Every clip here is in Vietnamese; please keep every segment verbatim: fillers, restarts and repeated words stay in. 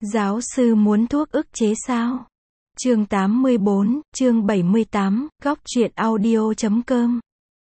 Giáo sư muốn thuốc ức chế sao? Chương tám mươi bốn, chương bảy mươi tám, góc truyện audio chấm com.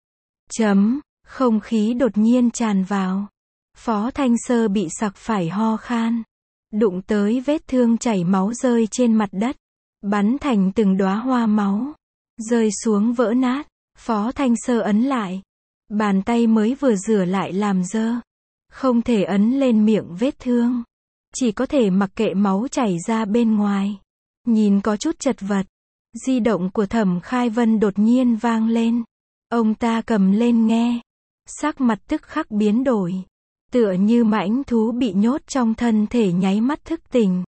Chấm, không khí đột nhiên tràn vào. Phó Thanh Sơ bị sặc phải ho khan. Đụng tới vết thương chảy máu rơi trên mặt đất. Bắn thành từng đóa hoa máu. Rơi xuống vỡ nát. Phó Thanh Sơ ấn lại. Bàn tay mới vừa rửa lại làm dơ. Không thể ấn lên miệng vết thương. Chỉ có thể mặc kệ máu chảy ra bên ngoài. Nhìn có chút chật vật. Di động của Thẩm Khai Vân đột nhiên vang lên. Ông ta cầm lên nghe. Sắc mặt tức khắc biến đổi. Tựa như mãnh thú bị nhốt trong thân thể nháy mắt thức tỉnh.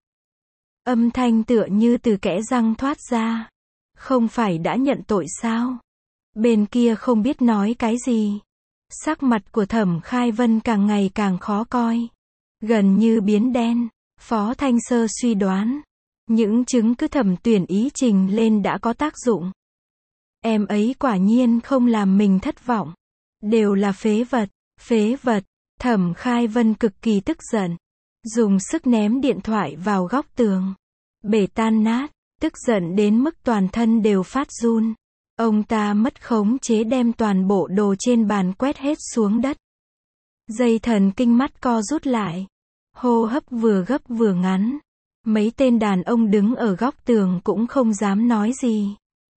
Âm thanh tựa như từ kẽ răng thoát ra. Không phải đã nhận tội sao? Bên kia không biết nói cái gì. Sắc mặt của Thẩm Khai Vân càng ngày càng khó coi. Gần như biến đen. Phó Thanh Sơ suy đoán. Những chứng cứ Thẩm Tuyển Ý trình lên đã có tác dụng. Em ấy quả nhiên không làm mình thất vọng. Đều là phế vật. Phế vật. Thẩm Khai Vân cực kỳ tức giận. Dùng sức ném điện thoại vào góc tường. Bể tan nát. Tức giận đến mức toàn thân đều phát run. Ông ta mất khống chế đem toàn bộ đồ trên bàn quét hết xuống đất. Dây thần kinh mắt co rút lại. Hô hấp vừa gấp vừa ngắn. Mấy tên đàn ông đứng ở góc tường cũng không dám nói gì.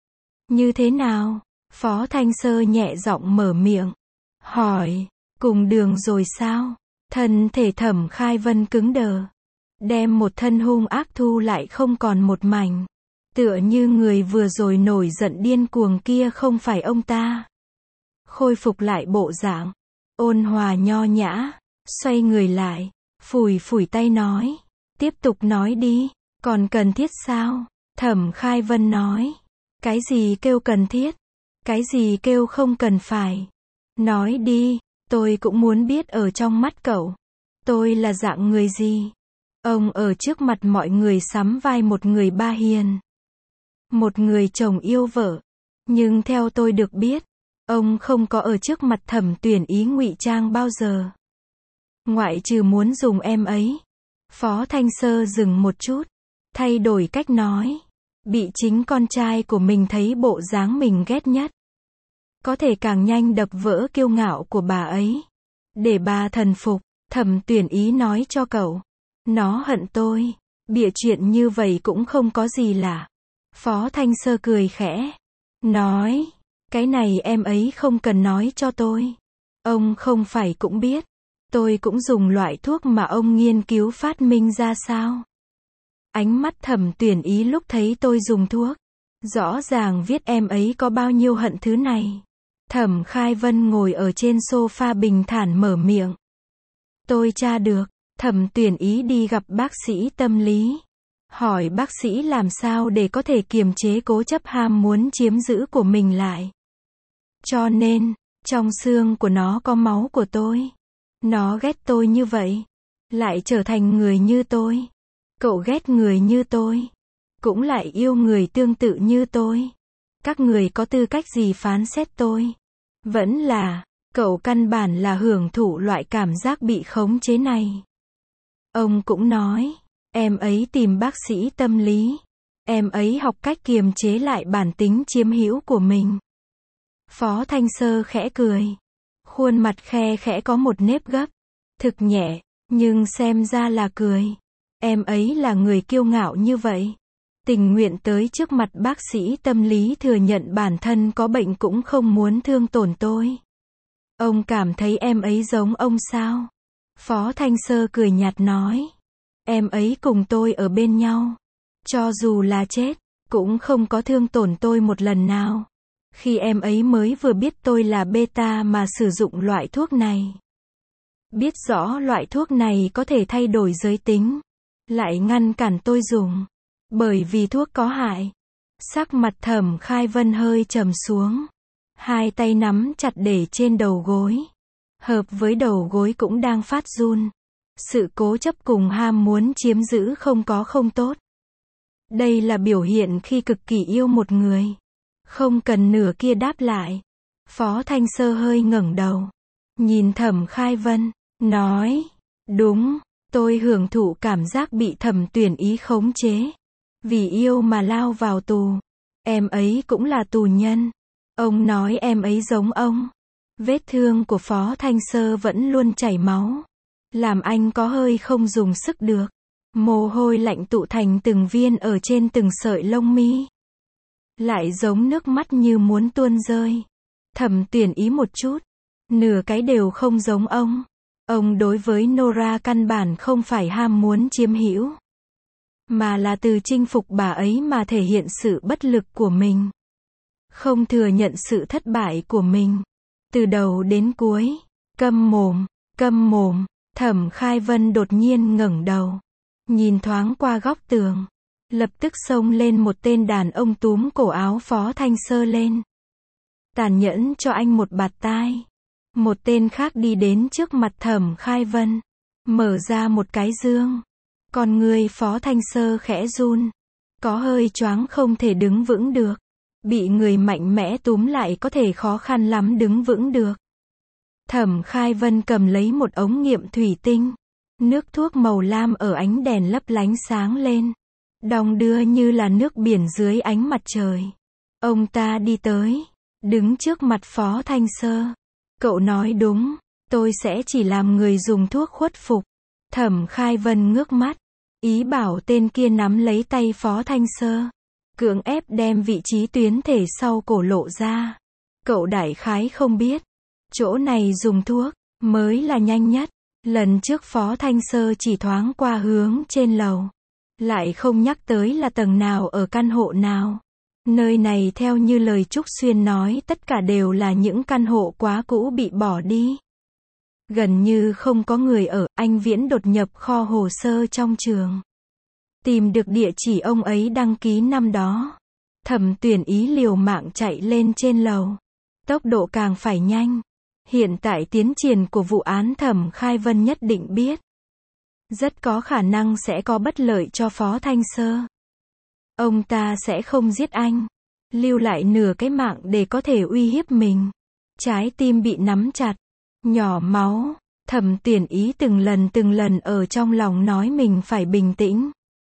Như thế nào? Phó Thanh Sơ nhẹ giọng mở miệng. Hỏi, cùng đường rồi sao? Thân thể Thẩm Khai Vân cứng đờ. Đem một thân hung ác thu lại không còn một mảnh. Tựa như người vừa rồi nổi giận điên cuồng kia không phải ông ta. Khôi phục lại bộ dạng. Ôn hòa nho nhã. Xoay người lại. Phủi phủi tay nói. Tiếp tục nói đi. Còn cần thiết sao? Thẩm Khai Vân nói. Cái gì kêu cần thiết? Cái gì kêu không cần phải? Nói đi. Tôi cũng muốn biết ở trong mắt cậu. Tôi là dạng người gì? Ông ở trước mặt mọi người sắm vai một người ba hiền. Một người chồng yêu vợ. Nhưng theo tôi được biết, ông không có ở trước mặt Thẩm Tuyển Ý ngụy trang bao giờ. Ngoại trừ muốn dùng em ấy. Phó Thanh Sơ dừng một chút. Thay đổi cách nói. Bị chính con trai của mình thấy bộ dáng mình ghét nhất. Có thể càng nhanh đập vỡ kiêu ngạo của bà ấy. Để bà thần phục. Thẩm Tuyển Ý nói cho cậu. Nó hận tôi. Bịa chuyện như vậy cũng không có gì lạ. Phó Thanh Sơ cười khẽ. Nói. Cái này em ấy không cần nói cho tôi. Ông không phải cũng biết. Tôi cũng dùng loại thuốc mà ông nghiên cứu phát minh ra sao? Ánh mắt Thẩm Tuyển Ý lúc thấy tôi dùng thuốc. Rõ ràng viết em ấy có bao nhiêu hận thứ này. Thẩm Khai Vân ngồi ở trên sofa bình thản mở miệng. Tôi tra được. Thẩm Tuyển Ý đi gặp bác sĩ tâm lý. Hỏi bác sĩ làm sao để có thể kiềm chế cố chấp ham muốn chiếm giữ của mình lại. Cho nên, trong xương của nó có máu của tôi. Nó ghét tôi như vậy. Lại trở thành người như tôi. Cậu ghét người như tôi. Cũng lại yêu người tương tự như tôi. Các người có tư cách gì phán xét tôi? Vẫn là, cậu căn bản là hưởng thụ loại cảm giác bị khống chế này. Ông cũng nói, em ấy tìm bác sĩ tâm lý. Em ấy học cách kiềm chế lại bản tính chiếm hữu của mình. Phó Thanh Sơ khẽ cười. Khuôn mặt khe khẽ có một nếp gấp. Thực nhẹ, nhưng xem ra là cười. Em ấy là người kiêu ngạo như vậy. Tình nguyện tới trước mặt bác sĩ tâm lý thừa nhận bản thân có bệnh cũng không muốn thương tổn tôi. Ông cảm thấy em ấy giống ông sao? Phó Thanh Sơ cười nhạt nói. Em ấy cùng tôi ở bên nhau. Cho dù là chết, cũng không có thương tổn tôi một lần nào. Khi em ấy mới vừa biết tôi là beta mà sử dụng loại thuốc này. Biết rõ loại thuốc này có thể thay đổi giới tính. Lại ngăn cản tôi dùng. Bởi vì thuốc có hại. Sắc mặt Thẩm Khai Vân hơi trầm xuống. Hai tay nắm chặt để trên đầu gối. Hợp với đầu gối cũng đang phát run. Sự cố chấp cùng ham muốn chiếm giữ không có không tốt. Đây là biểu hiện khi cực kỳ yêu một người. Không cần nửa kia đáp lại. Phó Thanh Sơ hơi ngẩng đầu. Nhìn Thẩm Khai Vân. Nói. Đúng. Tôi hưởng thụ cảm giác bị Thẩm Tuyển Ý khống chế. Vì yêu mà lao vào tù. Em ấy cũng là tù nhân. Ông nói em ấy giống ông. Vết thương của Phó Thanh Sơ vẫn luôn chảy máu. Làm anh có hơi không dùng sức được. Mồ hôi lạnh tụ thành từng viên ở trên từng sợi lông mi. Lại giống nước mắt như muốn tuôn rơi. Thẩm Tuyển Ý một chút. Nửa cái đều không giống ông. Ông đối với Nora căn bản không phải ham muốn chiếm hữu. Mà là từ chinh phục bà ấy mà thể hiện sự bất lực của mình. Không thừa nhận sự thất bại của mình. Từ đầu đến cuối. Câm mồm, câm mồm. Thẩm Khai Vân đột nhiên ngẩng đầu. Nhìn thoáng qua góc tường. Lập tức xông lên một tên đàn ông túm cổ áo Phó Thanh Sơ lên. Tàn nhẫn cho anh một bạt tai. Một tên khác đi đến trước mặt Thẩm Khai Vân. Mở ra một cái dương. Còn người Phó Thanh Sơ khẽ run. Có hơi choáng không thể đứng vững được. Bị người mạnh mẽ túm lại có thể khó khăn lắm đứng vững được. Thẩm Khai Vân cầm lấy một ống nghiệm thủy tinh. Nước thuốc màu lam ở ánh đèn lấp lánh sáng lên. Đong đưa như là nước biển dưới ánh mặt trời. Ông ta đi tới. Đứng trước mặt Phó Thanh Sơ. Cậu nói đúng. Tôi sẽ chỉ làm người dùng thuốc khuất phục. Thẩm Khai Vân ngước mắt. Ý bảo tên kia nắm lấy tay Phó Thanh Sơ. Cưỡng ép đem vị trí tuyến thể sau cổ lộ ra. Cậu đại khái không biết. Chỗ này dùng thuốc. Mới là nhanh nhất. Lần trước Phó Thanh Sơ chỉ thoáng qua hướng trên lầu. Lại không nhắc tới là tầng nào ở căn hộ nào. Nơi này theo như lời Trúc Xuyên nói tất cả đều là những căn hộ quá cũ bị bỏ đi. Gần như không có người ở, anh Viễn đột nhập kho hồ sơ trong trường. Tìm được địa chỉ ông ấy đăng ký năm đó. Thẩm Tuyển Ý liều mạng chạy lên trên lầu. Tốc độ càng phải nhanh. Hiện tại tiến triển của vụ án Thẩm Khai Vân nhất định biết. Rất có khả năng sẽ có bất lợi cho Phó Thanh Sơ. Ông ta sẽ không giết anh. Lưu lại nửa cái mạng để có thể uy hiếp mình. Trái tim bị nắm chặt. Nhỏ máu. Thẩm Tuyển Ý từng lần từng lần ở trong lòng nói mình phải bình tĩnh.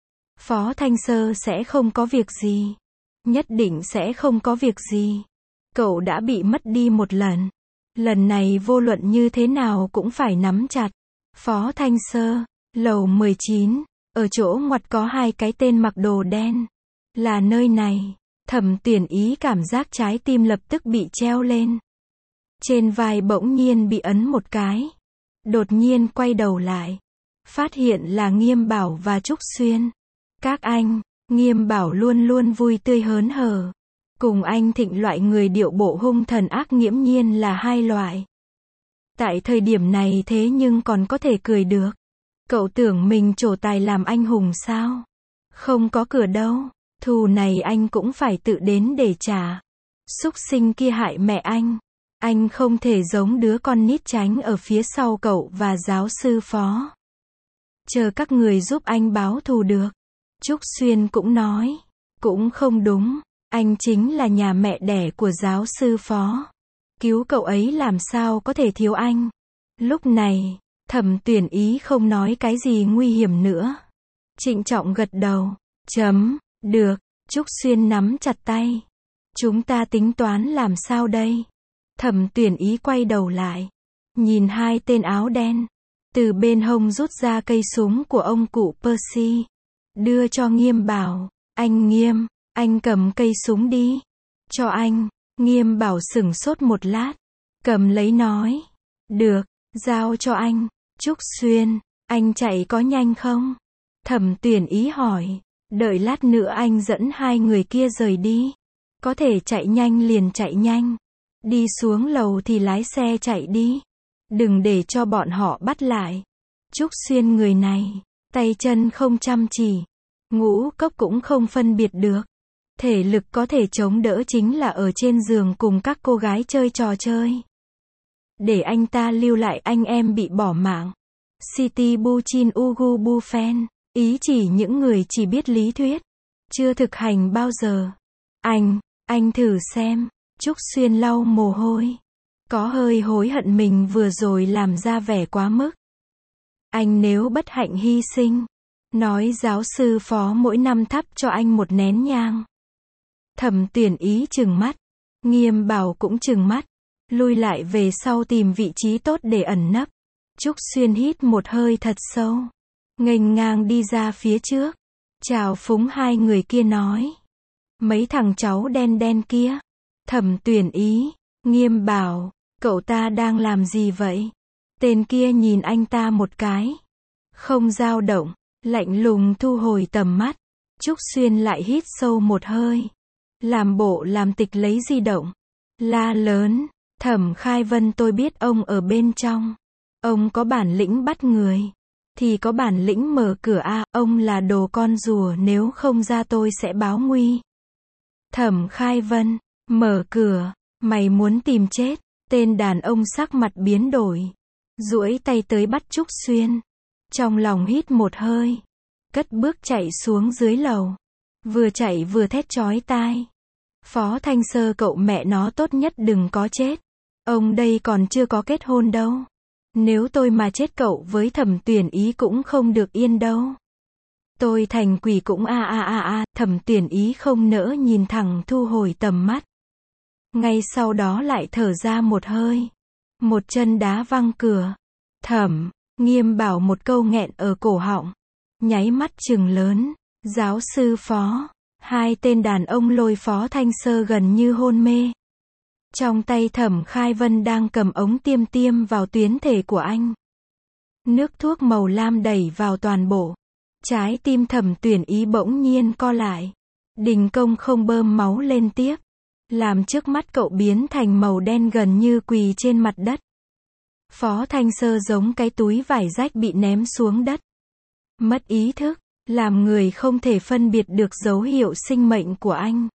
Phó Thanh Sơ sẽ không có việc gì. Nhất định sẽ không có việc gì. Cậu đã bị mất đi một lần. Lần này vô luận như thế nào cũng phải nắm chặt. Phó Thanh Sơ, lầu mười chín, ở chỗ ngoặt có hai cái tên mặc đồ đen. Là nơi này. Thẩm Tuyển Ý cảm giác trái tim lập tức bị treo lên. Trên vai bỗng nhiên bị ấn một cái. Đột nhiên quay đầu lại. Phát hiện là Nghiêm Bảo và Trúc Xuyên. Các anh, Nghiêm Bảo luôn luôn vui tươi hớn hở. Cùng anh Thịnh loại người điệu bộ hung thần ác nghiễm nhiên là hai loại. Tại thời điểm này thế nhưng còn có thể cười được. Cậu tưởng mình trổ tài làm anh hùng sao? Không có cửa đâu. Thù này anh cũng phải tự đến để trả. Súc sinh kia hại mẹ anh. Anh không thể giống đứa con nít tránh ở phía sau cậu và giáo sư Phó. Chờ các người giúp anh báo thù được. Trúc Xuyên cũng nói. Cũng không đúng. Anh chính là nhà mẹ đẻ của giáo sư Phó. Cứu cậu ấy làm sao có thể thiếu anh. Lúc này, Thẩm Tuyển Ý không nói cái gì nguy hiểm nữa. Trịnh trọng gật đầu. Chấm. Được. Trúc Xuyên nắm chặt tay. Chúng ta tính toán làm sao đây? Thẩm Tuyển Ý quay đầu lại. Nhìn hai tên áo đen. Từ bên hông rút ra cây súng của ông cụ Percy. Đưa cho Nghiêm Bảo. Anh Nghiêm, anh cầm cây súng đi. Cho anh. Nghiêm Bảo sửng sốt một lát. Cầm lấy nói. Được, giao cho anh. Trúc Xuyên, anh chạy có nhanh không? Thẩm Tuyển Ý hỏi. Đợi lát nữa anh dẫn hai người kia rời đi. Có thể chạy nhanh liền chạy nhanh. Đi xuống lầu thì lái xe chạy đi. Đừng để cho bọn họ bắt lại. Trúc Xuyên người này, tay chân không chăm chỉ. Ngũ cốc cũng không phân biệt được. Thể lực có thể chống đỡ chính là ở trên giường cùng các cô gái chơi trò chơi. Để anh ta lưu lại anh em bị bỏ mạng. City Buchin Ugu Bufen. Ý chỉ những người chỉ biết lý thuyết. Chưa thực hành bao giờ. Anh, anh thử xem. Trúc Xuyên lau mồ hôi. Có hơi hối hận mình vừa rồi làm ra vẻ quá mức. Anh nếu bất hạnh hy sinh, nói giáo sư Phó mỗi năm thắp cho anh một nén nhang. Thẩm Tuyển Ý trừng mắt, Nghiêm Bảo cũng trừng mắt, lui lại về sau tìm vị trí tốt để ẩn nấp. Trúc Xuyên hít một hơi thật sâu, nghênh ngang đi ra phía trước, chào phúng hai người kia nói: mấy thằng cháu đen đen kia. Thẩm Tuyển Ý, Nghiêm Bảo, cậu ta đang làm gì vậy? Tên kia nhìn anh ta một cái, không dao động, lạnh lùng thu hồi tầm mắt. Trúc Xuyên lại hít sâu một hơi, làm bộ làm tịch lấy di động, la lớn: Thẩm Khai Vân, tôi biết ông ở bên trong. Ông có bản lĩnh bắt người, thì có bản lĩnh mở cửa a, ông là đồ con rùa, nếu không ra tôi sẽ báo nguy. Thẩm Khai Vân, mở cửa, mày muốn tìm chết. Tên đàn ông sắc mặt biến đổi, duỗi tay tới bắt Trúc Xuyên. Trong lòng hít một hơi, cất bước chạy xuống dưới lầu, vừa chạy vừa thét chói tai: Phó Thanh Sơ, cậu mẹ nó tốt nhất đừng có chết. Ông đây còn chưa có kết hôn đâu. Nếu tôi mà chết cậu với Thẩm Tuyển Ý cũng không được yên đâu. Tôi thành quỷ cũng a a a a. Thẩm Tuyển Ý không nỡ nhìn thẳng, thu hồi tầm mắt. Ngay sau đó lại thở ra một hơi, một chân đá văng cửa. Thẩm Nghiêm Bảo một câu nghẹn ở cổ họng, nháy mắt trừng lớn: giáo sư Phó. Hai tên đàn ông lôi Phó Thanh Sơ gần như hôn mê. Trong tay Thẩm Khai Vân đang cầm ống tiêm tiêm vào tuyến thể của anh. Nước thuốc màu lam đẩy vào toàn bộ. Trái tim Thẩm Tuyển Ý bỗng nhiên co lại. Đình công không bơm máu lên tiếp, làm trước mắt cậu biến thành màu đen gần như quỳ trên mặt đất. Phó Thanh Sơ giống cái túi vải rách bị ném xuống đất. Mất ý thức, làm người không thể phân biệt được dấu hiệu sinh mệnh của anh.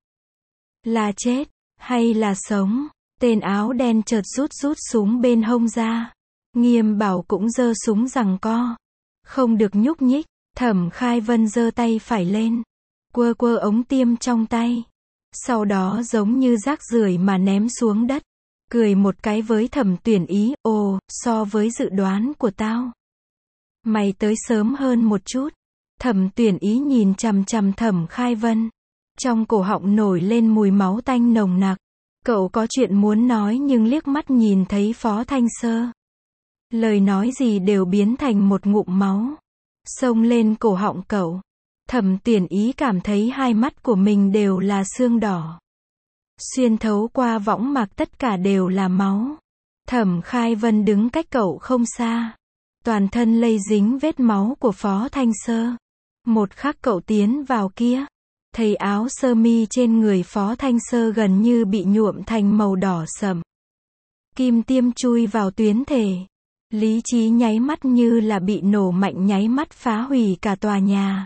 Là chết, hay là sống? Tên áo đen chợt rút rút súng bên hông ra. Nghiêm Bảo cũng giơ súng giằng co. Không được nhúc nhích. Thẩm Khai Vân giơ tay phải lên, quơ quơ ống tiêm trong tay. Sau đó giống như rác rưởi mà ném xuống đất. Cười một cái với Thẩm Tuyển Ý: ồ, so với dự đoán của tao, mày tới sớm hơn một chút. Thẩm Tuyển Ý nhìn chằm chằm Thẩm Khai Vân. Trong cổ họng nổi lên mùi máu tanh nồng nặc. Cậu có chuyện muốn nói nhưng liếc mắt nhìn thấy Phó Thanh Sơ. Lời nói gì đều biến thành một ngụm máu, xông lên cổ họng cậu. Thẩm Tuyển Ý cảm thấy hai mắt của mình đều là xương đỏ. Xuyên thấu qua võng mạc tất cả đều là máu. Thẩm Khai Vân đứng cách cậu không xa. Toàn thân lây dính vết máu của Phó Thanh Sơ. Một khắc cậu tiến vào kia, thấy áo sơ mi trên người Phó Thanh Sơ gần như bị nhuộm thành màu đỏ sẫm. Kim tiêm chui vào tuyến thể. Lý trí nháy mắt như là bị nổ mạnh, nháy mắt phá hủy cả tòa nhà.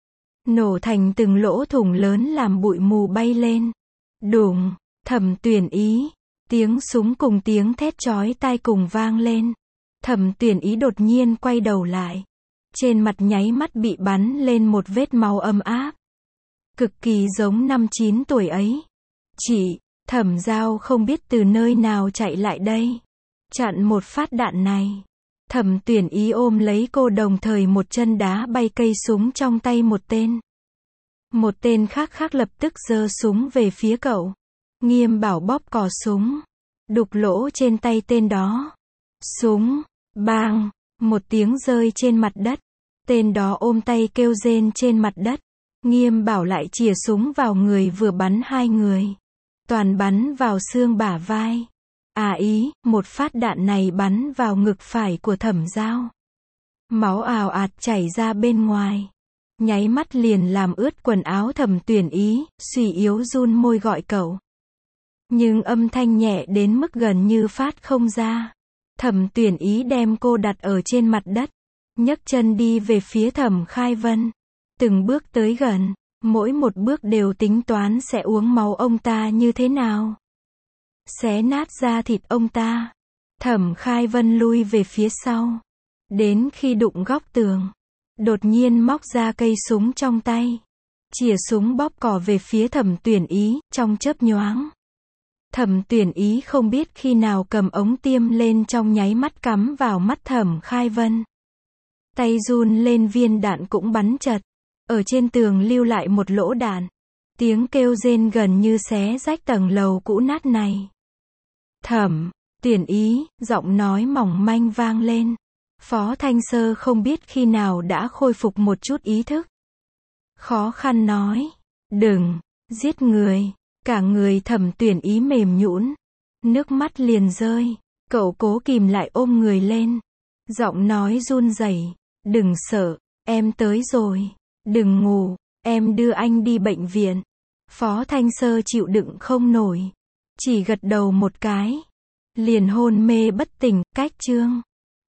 Nổ thành từng lỗ thủng lớn làm bụi mù bay lên. Đùng, Thẩm Tuyển Ý. Tiếng súng cùng tiếng thét chói tai cùng vang lên. Thẩm Tuyển Ý đột nhiên quay đầu lại. Trên mặt nháy mắt bị bắn lên một vết máu ấm áp. Cực kỳ giống năm chín tuổi ấy. Chị, Thẩm Giao không biết từ nơi nào chạy lại đây. Chặn một phát đạn này. Thẩm Tuyển Ý ôm lấy cô, đồng thời một chân đá bay cây súng trong tay một tên. Một tên khác khác lập tức giơ súng về phía cậu. Nghiêm Bảo bóp cò súng, đục lỗ trên tay tên đó. Súng, bang, một tiếng rơi trên mặt đất. Tên đó ôm tay kêu rên trên mặt đất. Nghiêm Bảo lại chĩa súng vào người, vừa bắn hai người. Toàn bắn vào xương bả vai. À ý, một phát đạn này bắn vào ngực phải của Thẩm Giao. Máu ào ạt chảy ra bên ngoài. Nháy mắt liền làm ướt quần áo Thẩm Tuyển Ý, suy yếu run môi gọi cậu. Nhưng âm thanh nhẹ đến mức gần như phát không ra. Thẩm Tuyển Ý đem cô đặt ở trên mặt đất, nhấc chân đi về phía Thẩm Khai Vân. Từng bước tới gần, mỗi một bước đều tính toán sẽ uống máu ông ta như thế nào. Xé nát da thịt ông ta. Thẩm Khai Vân lui về phía sau. Đến khi đụng góc tường, đột nhiên móc ra cây súng trong tay. Chĩa súng bóp cò về phía Thẩm Tuyển Ý, trong chớp nhoáng. Thẩm Tuyển Ý không biết khi nào cầm ống tiêm lên, trong nháy mắt cắm vào mắt Thẩm Khai Vân. Tay run lên viên đạn cũng bắn chật. Ở trên tường lưu lại một lỗ đạn. Tiếng kêu rên gần như xé rách tầng lầu cũ nát này. Thẩm, Tuyển Ý, giọng nói mỏng manh vang lên. Phó Thanh Sơ không biết khi nào đã khôi phục một chút ý thức. Khó khăn nói, đừng, giết người. Cả người Thẩm Tuyển Ý mềm nhũn, nước mắt liền rơi. Cậu cố kìm lại ôm người lên. Giọng nói run rẩy, đừng sợ, em tới rồi. Đừng ngủ, em đưa anh đi bệnh viện. Phó Thanh Sơ chịu đựng không nổi. Chỉ gật đầu một cái. Liền hôn mê bất tỉnh, cách chương.